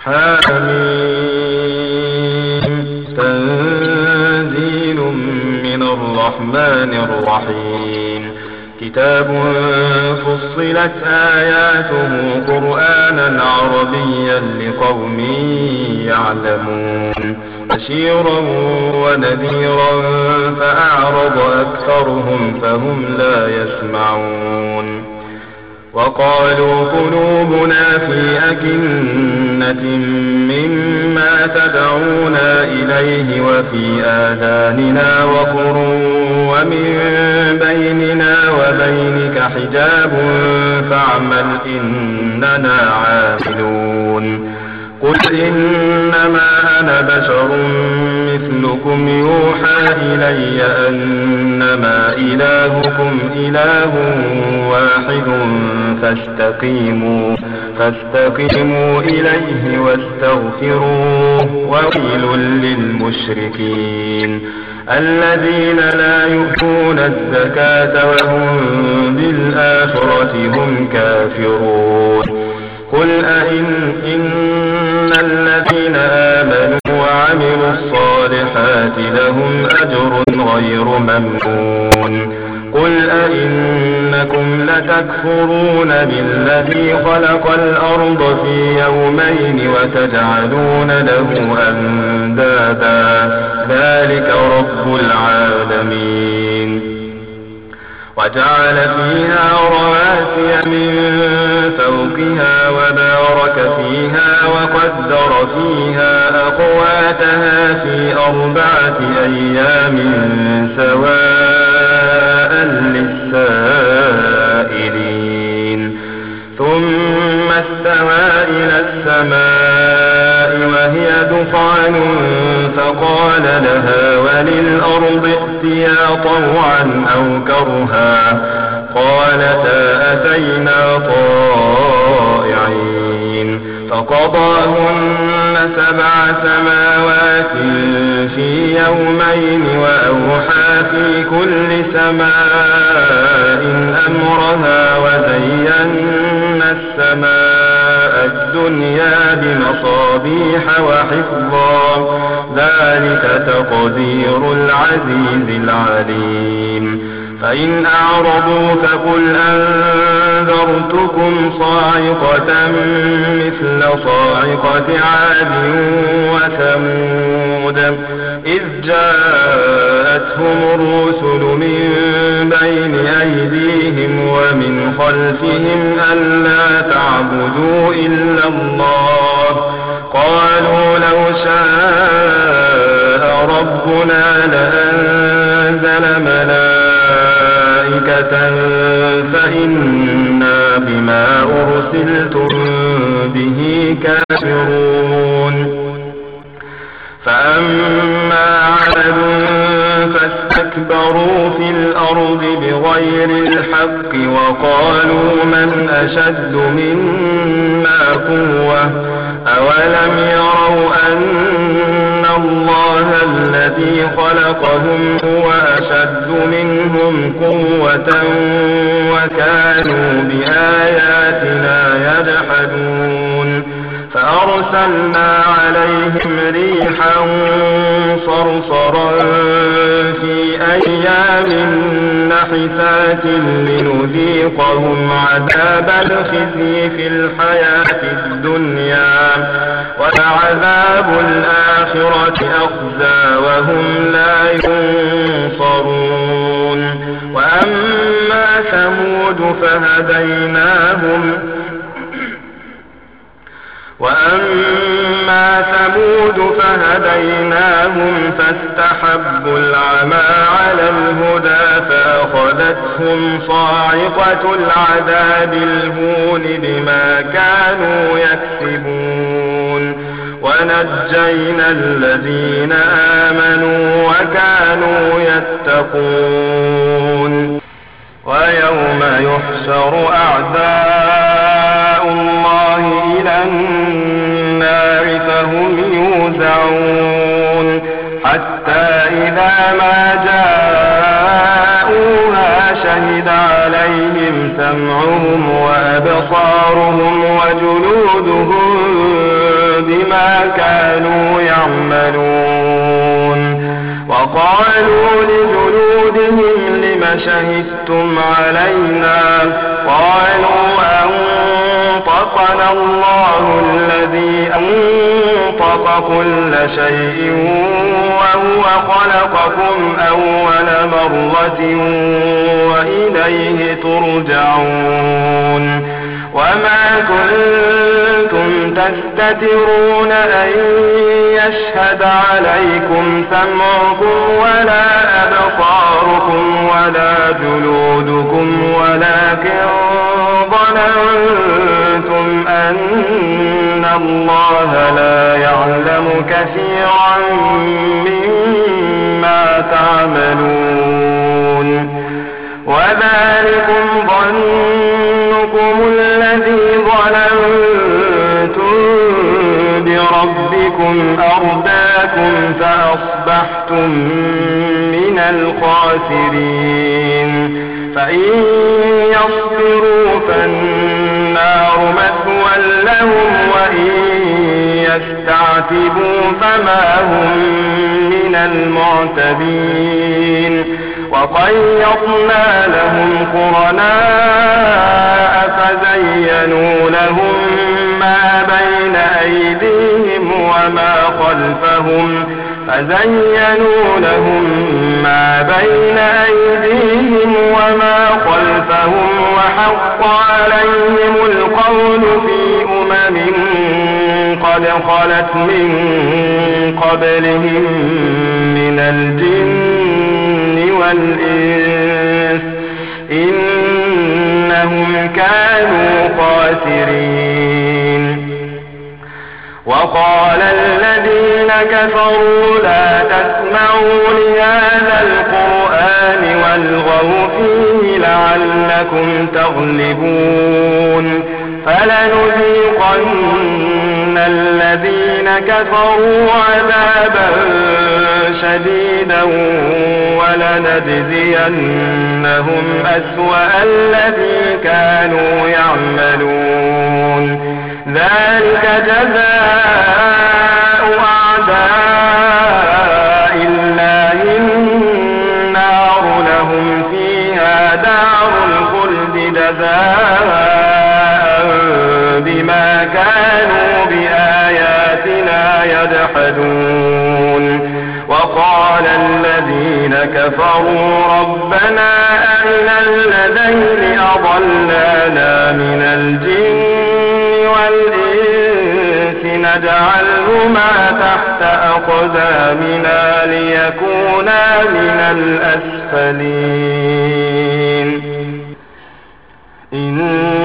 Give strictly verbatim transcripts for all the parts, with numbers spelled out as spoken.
حميم تنزيل من الرحمن الرحيم كتاب فصلت آياته قرآنا عربيا لقوم يعلمون بشيرا ونذيرا فأعرض أكثرهم فهم لا يسمعون وقالوا قلوبنا في أكنة مما تدعونا إليه وفي آذاننا وقر ومن بيننا وبينك حجاب فاعمل إننا عاملون قل إنما أنا بشر مثلكم يوحى إلي أنما إلهكم إله واحد فاستقيموا فاستقيموا إليه واستغفروه وويل للمشركين الذين لا يؤتون الزكاة وهم بالآخرة هم كافرون قل أئن إن الذين آمنوا وعملوا الصالحات لهم أجر غير ممنون قل أئنكم لتكفرون بالذي خلق الأرض في يومين وتجعلون له أندادا ذلك رب العالمين وجعل فيها رواسي من فوقها وبارك فيها وقدر فيها أقواتها في أربعة أيام سواء للسائلين ثم استوى إلى السماء وهي دخان فقال لها وللأرض ائتيا طوعا أو كرها قالتا أتينا طائعين فقضاهن سبع سماوات في يومين وأوحى في كل سماء أمرها وزينا السماء الدنيا بمصابيح وحفظا ذلك تقدير العزيز العليم فإن أعرضوا فقل أنذرتكم صاعقة مثل صاعقة عاد وثمود إذ جاءتهم الرسل من بين أيديهم ومن خلفهم ألا تعبدوا إلا الله قالوا لو شاء ربنا لأنزل ملائكة فإنا بما أرسلتم به كافرون فأما عاد فاستكبروا في الأرض بغير الحق وقالوا من أشد منا قوة أولم يروا أن الله الذي خلقهم هو أشد منهم قوة وكانوا بآياتنا يجحدون فأرسلنا عليهم ريحا صرصرا في أيام نحسات لنذيقهم عذاب الخزي في الحياة الدنيا ولعذاب الآخرة أخزى وهم لا ينصرون وأما ثمود فهديناهم وأما ثمود فهديناهم فاستحبوا العمى على الهدى فأخذتهم صاعقة العذاب الهون بما كانوا يكسبون ونجينا الذين آمنوا وكانوا يتقون ويوم يحشر أعداء الله إلى النار فهم يوزعون حتى إذا ما جاءوها شهد عليهم سمعهم وأبصارهم وجلودهم بما كانوا يعملون. وقالوا لجلودهم لم شهدتم علينا؟ قالوا أنطقنا الله الذي أنطق كل شيء وهو خلقكم أول مرة وإليه ترجعون. وما كنتم تستترون أن يشهد عليكم سمعكم ولا أبصاركم ولا جلودكم ولكن ظننتم أن الله لا يعلم كثيرا مما تعملون. وذلكم ظنكم الذي ظننتم بربكم أرداكم فأصبحتم من الخاسرين. فإن يصبروا فالنار مثوى لهم وإن يستعتبوا فما هم من المعتبين. وقيضنا لهم قرناء فزينوا لهم ما بين أيديهم وما خلفهم فزينوا لهم ما بين أيديهم وما خلفهم وحق عليهم القول في أمم قد خلت من قبلهم من الجن والإنس إنهم كانوا خاسرين. وقال الذين كفروا لا تسمعوا لهذا القرآن والغوا فيه لعلكم تغلبون. فلنذيقن الذين كفروا عذابا شديدا ولنجزينهم أسوأ الذي كانوا يعملون. ذلك جزاء أعداء الله النار لهم فيها دار الخلد جزاء بما كانوا بآياتنا يجحدون. وقال الذين كفروا ربنا أرنا الذين أضلانا من الجن والإنس نجعلهما تحت أقدامنا ليكونا من الأسفلين. إن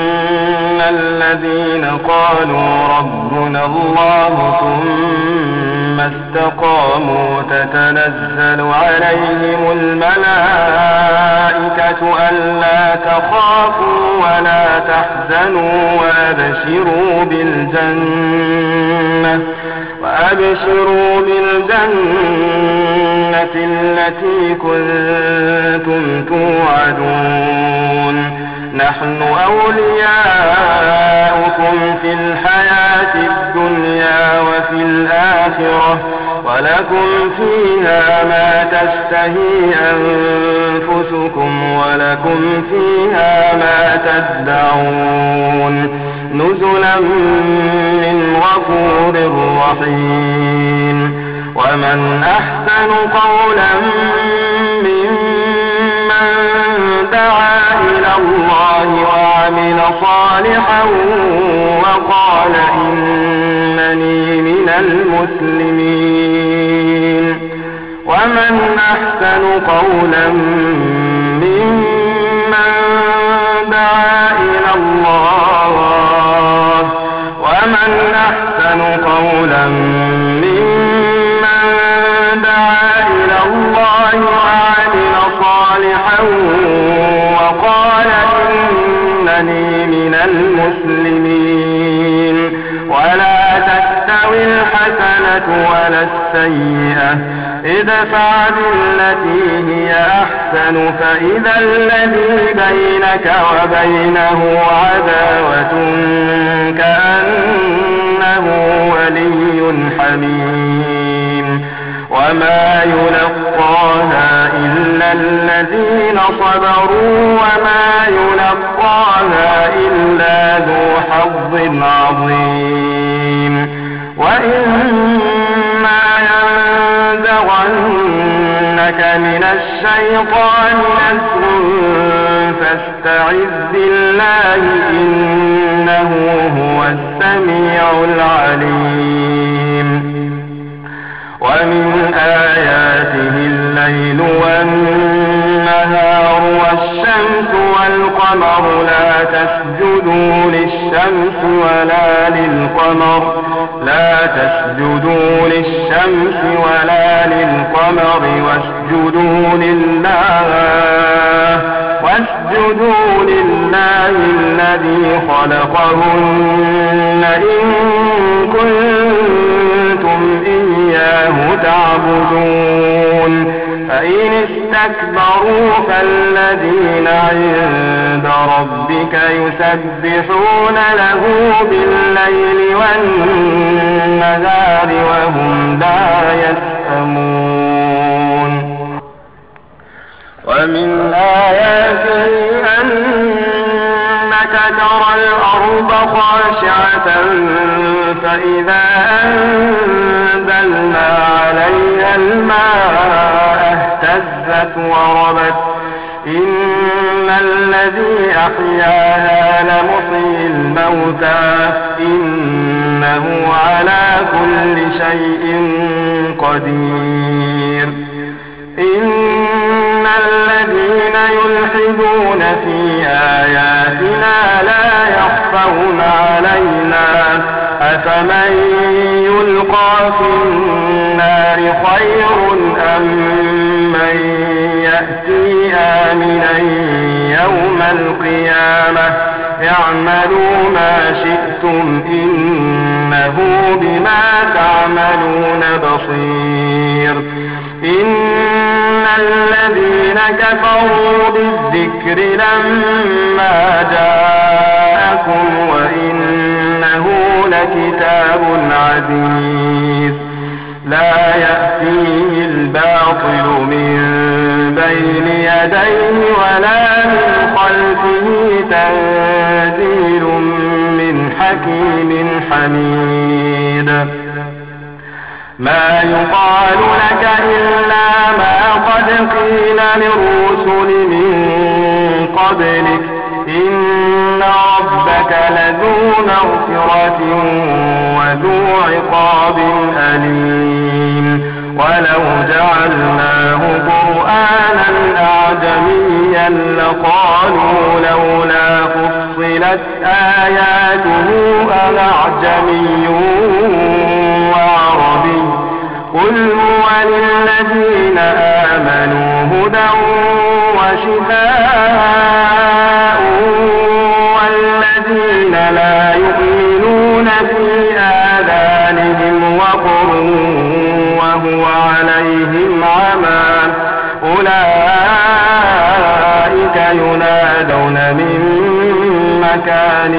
الذين قالوا ربنا الله ثم استقاموا تتنزل عليهم الملائكة ألا تخافوا ولا تحزنوا وأبشروا بالجنة وأبشروا بالجنة التي كنتم توعدون. نحن أولياؤكم في الحياة الدنيا وفي الآخرة ولكم فيها ما تشتهي أنفسكم ولكم فيها ما تدعون. نزلا من غفور رحيم. ومن أحسن قولا ممن دعا إلى الله وعمل صالحا وقال إنني من المسلمين. ومن أحسن قولا ممن دعا إلى الله ومن أحسن قولا ممن دعا إلى الله وعمل صالحا وقال إنني من المسلمين. ولا تستوي الحسنة ولا السيئة ادفع بالتي هي أحسن فإذا الذي بينك وبينه عداوة كأنما إنه ولي حميم. وما يلقاها إلا الذين صبروا وما يلقاها إلا ذو حظ عظيم. وإما ينزغنك من الشيطان نزغ فاستعذ بالله إنه هو السميع العليم. ومن آياته الليل والنهار والشمس والقمر لا تسجدوا للشمس ولا للقمر لا تسجدوا للشمس ولا للقمر واسجدوا لله واسجدوا لله الذي خلقهن إن كنتم إياه تعبدون. فإن استكبروا فالذين عند ربك يسبحون له بالليل والنهار وهم لا يسأمون. ومن آياته أنك ترى الأرض خاشعة فإذا أنزلنا عليها الماء اهتزت وربت إن الذي أحياها لمحيي الموتى إنه على كل شيء قدير. إن الذين يلحدون في آياتنا لا يخفون علينا أفمن يلقى في النار خير أم من يأتي آمنا يوم القيامة اعملوا ما شئتم إنه بما تعملون بصير. إن الذين كفروا بالذكر لما جاءكم وإنه لكتاب عزيز لا يأتيه الباطل من بين يديه ولا من خلفه تنزيل من حكيم حميد. ما يقال لك إلا ما قد قيل للرسل من قبلك إن ربك لذو مغفرة وذو عقاب أليم. ولو جعلناه قرآنا أعجميا لقالوا لولا فصلت آياته أعجمي وعربي قل هو للذين آمنوا هدى وشفاء والذين لا يؤمنون في آذانهم وقر وهو عليهم عمى أولئك ينادون من مكان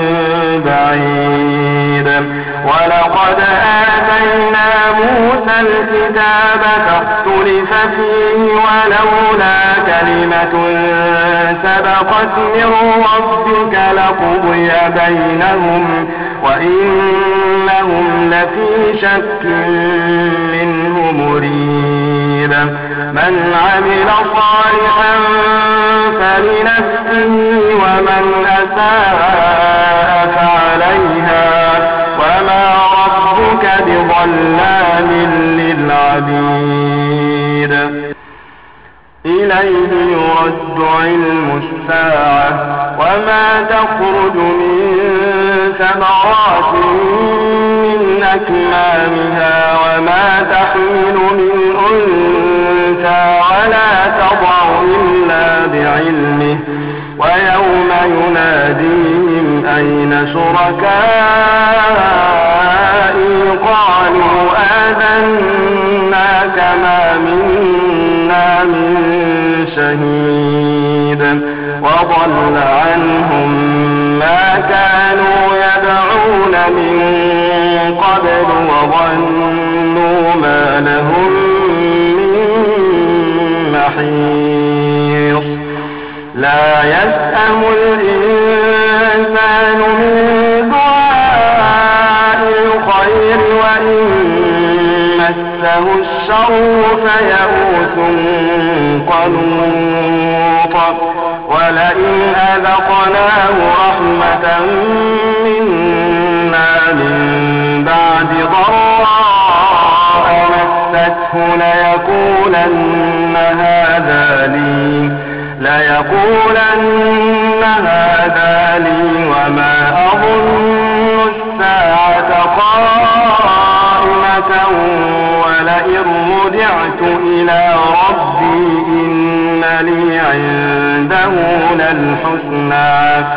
بعيد. ولقد آتينا موسى الكتاب فاختلف فيه ولولا كلمة سبقت من ربك لقضي بينهم وإنهم لفي شك منه مريب. من عمل صالحا فلنفسه ومن أساء فعليها وما ربك بظلام للعبيد. إليه يرد علم الساعة وما تخرج من ثمرات من أكمامها وما تحمل من أنثى ولا تضع إلا بعلمه ويوم يناديهم أين شركائي قالوا آذنا كما منا من شهيد وضل عنهم ما كانوا يدعون من قبل وظنوا ما لهم من محيص لا يسأم الإنسان من دعاء الخير وإن مسه الشر فيئوس قنوط ولئن أذقناه رحمة منا من بعد ضراء مسته ليقولن هذا لي ليقولن هذا لي وما أظن الساعة قائمة ولئن رجعت إلى ربي إن لي عنده للحسنى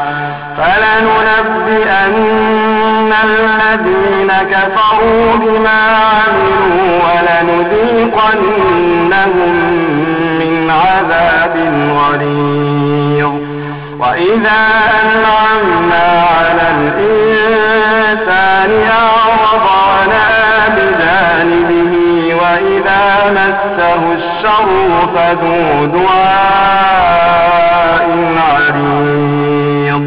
فلننبئن الذين كفروا بما عملوا ولنذيقنهم من عذاب غليظ وإذا أنعمنا على الإنسان أعرض ونأى بجانبه وإذا مسه الشر فذو دعاء عريض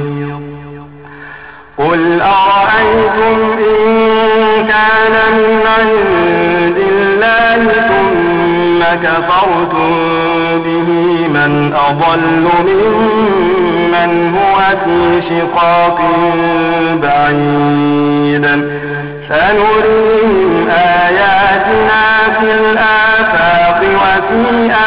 قل أرأيتم إن كان من عند الله ثم كفرتم به من أضل ممن هو في شقاق بعيد سنريهم آياتنا في الآفاق وفي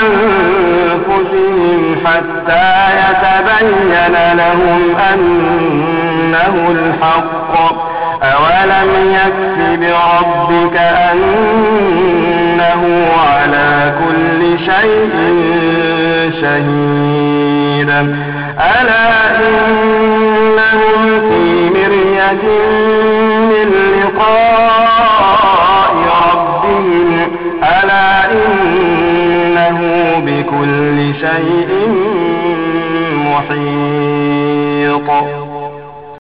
أنفسهم حتى يتبين لهم أنه الحق أولم يكف بربك أنه على كل شيء شهيد ألا إنهم في مرية من لقاء ربهم ألا إنه بكل شيء محيط